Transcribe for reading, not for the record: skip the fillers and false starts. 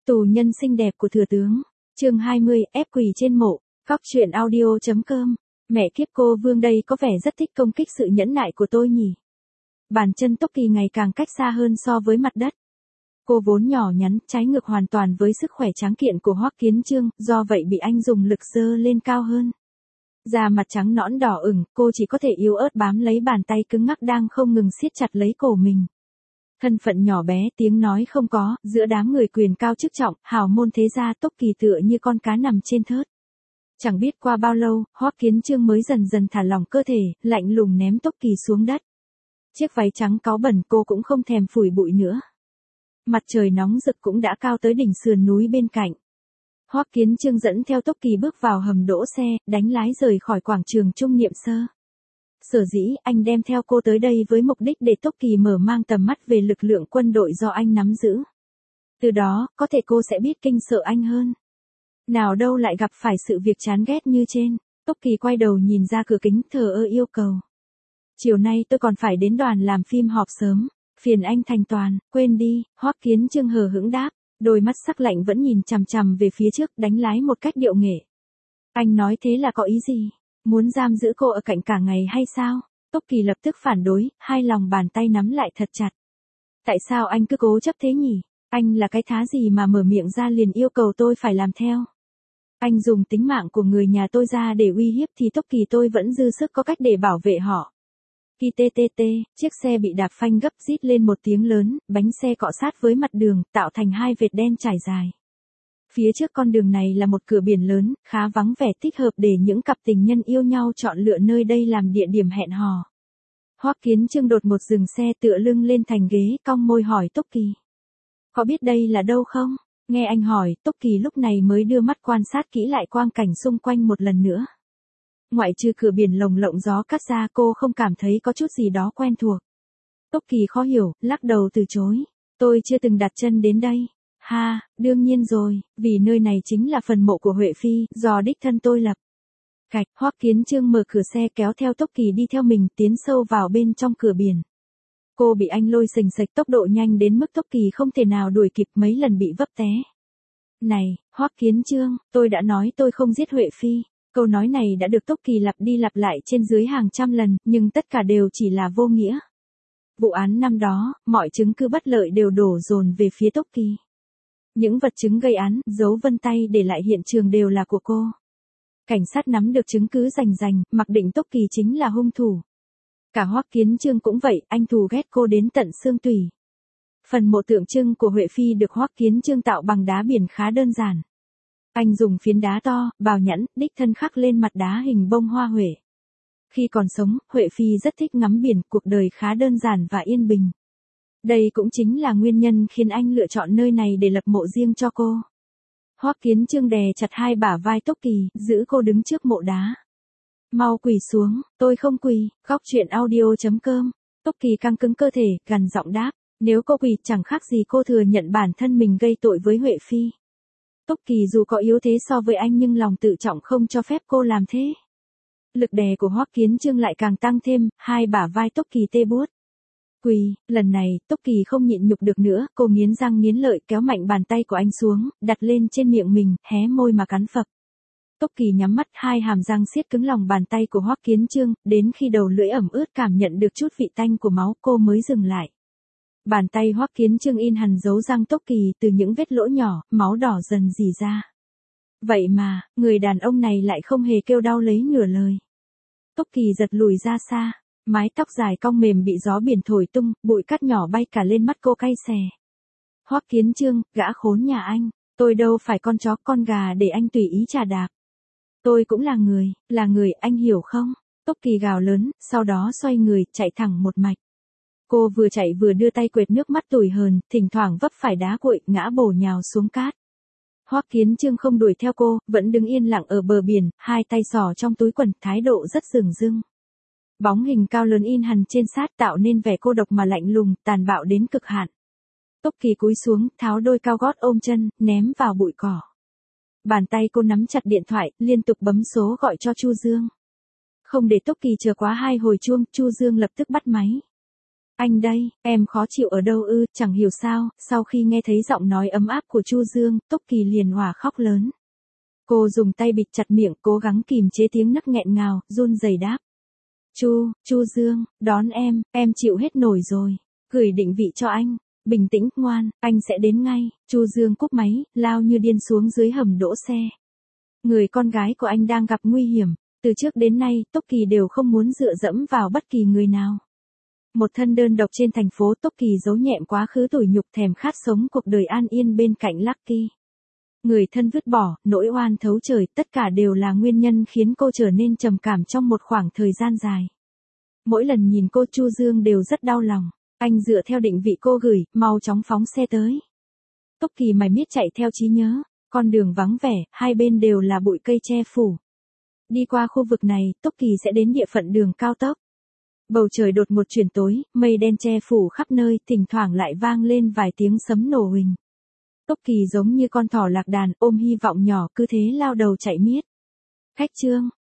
Tù nhân xinh đẹp của thừa tướng. Chương 20, ép quỳ trên mộ. Góc truyện audio.com. Mẹ kiếp, cô Vương đây có vẻ rất thích công kích sự nhẫn nại của tôi nhỉ. Bàn chân Tốc Kỳ ngày càng cách xa hơn so với mặt đất. Cô vốn nhỏ nhắn, trái ngược hoàn toàn với sức khỏe tráng kiện của Hoắc Kiến Chương, do vậy bị anh dùng lực giơ lên cao hơn. Da mặt trắng nõn đỏ ửng, cô chỉ có thể yếu ớt bám lấy bàn tay cứng ngắc đang không ngừng siết chặt lấy cổ mình. Thân phận nhỏ bé, tiếng nói không có, giữa đám người quyền cao chức trọng, hào môn thế gia, Tốc Kỳ tựa như con cá nằm trên thớt. Chẳng biết qua bao lâu, Hoắc Kiến Chương mới dần dần thả lỏng cơ thể, lạnh lùng ném Tốc Kỳ xuống đất. Chiếc váy trắng cáu bẩn cô cũng không thèm phủi bụi nữa. Mặt trời nóng rực cũng đã cao tới đỉnh sườn núi bên cạnh. Hoắc Kiến Chương dẫn theo Tốc Kỳ bước vào hầm đỗ xe, đánh lái rời khỏi quảng trường Trung Niệm Sơ. Sở dĩ anh đem theo cô tới đây với mục đích để Tốc Kỳ mở mang tầm mắt về lực lượng quân đội do anh nắm giữ. Từ đó, có thể cô sẽ biết kinh sợ anh hơn. Nào đâu lại gặp phải sự việc chán ghét như trên. Tốc Kỳ quay đầu nhìn ra cửa kính, thờ ơ yêu cầu. Chiều nay tôi còn phải đến đoàn làm phim họp sớm. Phiền anh thành toàn, quên đi. Hoắc Kiến Chương hờ hững đáp. Đôi mắt sắc lạnh vẫn nhìn chằm chằm về phía trước, đánh lái một cách điệu nghệ. Anh nói thế là có ý gì? Muốn giam giữ cô ở cạnh cả ngày hay sao? Tốc Kỳ lập tức phản đối, hai lòng bàn tay nắm lại thật chặt. Tại sao anh cứ cố chấp thế nhỉ? Anh là cái thá gì mà mở miệng ra liền yêu cầu tôi phải làm theo? Anh dùng tính mạng của người nhà tôi ra để uy hiếp thì Tốc Kỳ tôi vẫn dư sức có cách để bảo vệ họ. Khi chiếc xe bị đạp phanh gấp rít lên một tiếng lớn, bánh xe cọ sát với mặt đường, tạo thành hai vệt đen trải dài. Phía trước con đường này là một cửa biển lớn, khá vắng vẻ, thích hợp để những cặp tình nhân yêu nhau chọn lựa nơi đây làm địa điểm hẹn hò. Hoắc Kiến Chương đột ngột dừng xe, tựa lưng lên thành ghế, cong môi hỏi Tốc Kỳ. Có biết đây là đâu không? Nghe anh hỏi, Tốc Kỳ lúc này mới đưa mắt quan sát kỹ lại quang cảnh xung quanh một lần nữa. Ngoại trừ cửa biển lồng lộng gió cắt ra, cô không cảm thấy có chút gì đó quen thuộc. Tốc Kỳ khó hiểu, lắc đầu từ chối. Tôi chưa từng đặt chân đến đây. Ha, đương nhiên rồi, vì nơi này chính là phần mộ của Huệ Phi, do đích thân tôi lập. Cạch, Hoắc Kiến Chương mở cửa xe kéo theo Tốc Kỳ đi theo mình, tiến sâu vào bên trong cửa biển. Cô bị anh lôi xềnh xệch, tốc độ nhanh đến mức Tốc Kỳ không thể nào đuổi kịp, mấy lần bị vấp té. Này, Hoắc Kiến Chương, tôi đã nói tôi không giết Huệ Phi. Câu nói này đã được Tốc Kỳ lặp đi lặp lại trên dưới hàng trăm lần, nhưng tất cả đều chỉ là vô nghĩa. Vụ án năm đó, mọi chứng cứ bất lợi đều đổ dồn về phía Tốc Kỳ. Những vật chứng gây án, dấu vân tay để lại hiện trường đều là của cô. Cảnh sát nắm được chứng cứ rành rành, mặc định Tốc Kỳ chính là hung thủ. Cả Hoắc Kiến Chương cũng vậy, anh thù ghét cô đến tận xương tủy. Phần mộ tượng trưng của Huệ Phi được Hoắc Kiến Chương tạo bằng đá biển khá đơn giản. Anh dùng phiến đá to, bào nhẵn, đích thân khắc lên mặt đá hình bông hoa huệ. Khi còn sống, Huệ Phi rất thích ngắm biển, cuộc đời khá đơn giản và yên bình. Đây cũng chính là nguyên nhân khiến anh lựa chọn nơi này để lập mộ riêng cho cô. Hoắc Kiến Chương đè chặt hai bả vai Tốc Kỳ, giữ cô đứng trước mộ đá. Mau quỳ xuống, tôi không quỳ. Góc truyện audio.com. Tốc Kỳ căng cứng cơ thể, gằn giọng đáp. Nếu cô quỳ, chẳng khác gì cô thừa nhận bản thân mình gây tội với Huệ Phi. Tốc Kỳ dù có yếu thế so với anh nhưng lòng tự trọng không cho phép cô làm thế. Lực đè của Hoắc Kiến Chương lại càng tăng thêm, hai bả vai Tốc Kỳ tê buốt. Quỳ, lần này, Tốc Kỳ không nhịn nhục được nữa, cô nghiến răng nghiến lợi kéo mạnh bàn tay của anh xuống, đặt lên trên miệng mình, hé môi mà cắn phập. Tốc Kỳ nhắm mắt, hai hàm răng siết cứng lòng bàn tay của Hoắc Kiến Chương, đến khi đầu lưỡi ẩm ướt cảm nhận được chút vị tanh của máu cô mới dừng lại. Bàn tay Hoắc Kiến Chương in hằn dấu răng Tốc Kỳ, từ những vết lỗ nhỏ, máu đỏ dần rỉ ra. Vậy mà, người đàn ông này lại không hề kêu đau lấy nửa lời. Tốc Kỳ giật lùi ra xa, mái tóc dài cong mềm bị gió biển thổi tung, bụi cát nhỏ bay cả lên mắt cô cay xè. Hoắc Kiến Chương, gã khốn nhà anh, tôi đâu phải con chó con gà để anh tùy ý chà đạp. Tôi cũng là người, anh hiểu không? Tốc Kỳ gào lớn, sau đó xoay người, chạy thẳng một mạch. Cô vừa chạy vừa đưa tay quệt nước mắt tủi hờn, thỉnh thoảng vấp phải đá cuội, ngã bổ nhào xuống cát. Hoắc Kiến Chương không đuổi theo cô, vẫn đứng yên lặng ở bờ biển, hai tay xỏ trong túi quần, thái độ rất dửng dưng. Bóng hình cao lớn in hằn trên sát tạo nên vẻ cô độc mà lạnh lùng, tàn bạo đến cực hạn. Tốc Kỳ cúi xuống, tháo đôi cao gót ôm chân, ném vào bụi cỏ. Bàn tay cô nắm chặt điện thoại, liên tục bấm số gọi cho Chu Dương. Không để Tốc Kỳ chờ quá 2 hồi chuông, Chu Dương lập tức bắt máy. Anh đây, em khó chịu ở đâu ư, chẳng hiểu sao, sau khi nghe thấy giọng nói ấm áp của Chu Dương, Túc Kỳ liền òa khóc lớn. Cô dùng tay bịt chặt miệng, cố gắng kìm chế tiếng nấc nghẹn ngào, run rẩy đáp. Chu Dương, đón em chịu hết nổi rồi. Gửi định vị cho anh. Bình tĩnh, ngoan, anh sẽ đến ngay. Chu Dương cúp máy, lao như điên xuống dưới hầm đỗ xe. Người con gái của anh đang gặp nguy hiểm. Từ trước đến nay, Túc Kỳ đều không muốn dựa dẫm vào bất kỳ người nào. Một thân đơn độc trên thành phố, Túc Kỳ giấu nhẹm quá khứ tủi nhục, thèm khát sống cuộc đời an yên bên cạnh Lucky. Người thân vứt bỏ, nỗi oan thấu trời, tất cả đều là nguyên nhân khiến cô trở nên trầm cảm trong một khoảng thời gian dài. Mỗi lần nhìn cô, Chu Dương đều rất đau lòng. Anh dựa theo định vị cô gửi, mau chóng phóng xe tới. Túc Kỳ mải miết chạy theo trí nhớ. Con đường vắng vẻ, hai bên đều là bụi cây che phủ. Đi qua khu vực này, Túc Kỳ sẽ đến địa phận đường cao tốc. Bầu trời đột ngột chuyển tối, mây đen che phủ khắp nơi, thỉnh thoảng lại vang lên vài tiếng sấm nổ huỳnh. Túc Kỳ giống như con thỏ lạc đàn, ôm hy vọng nhỏ, cứ thế lao đầu chạy miết. Khách Trương,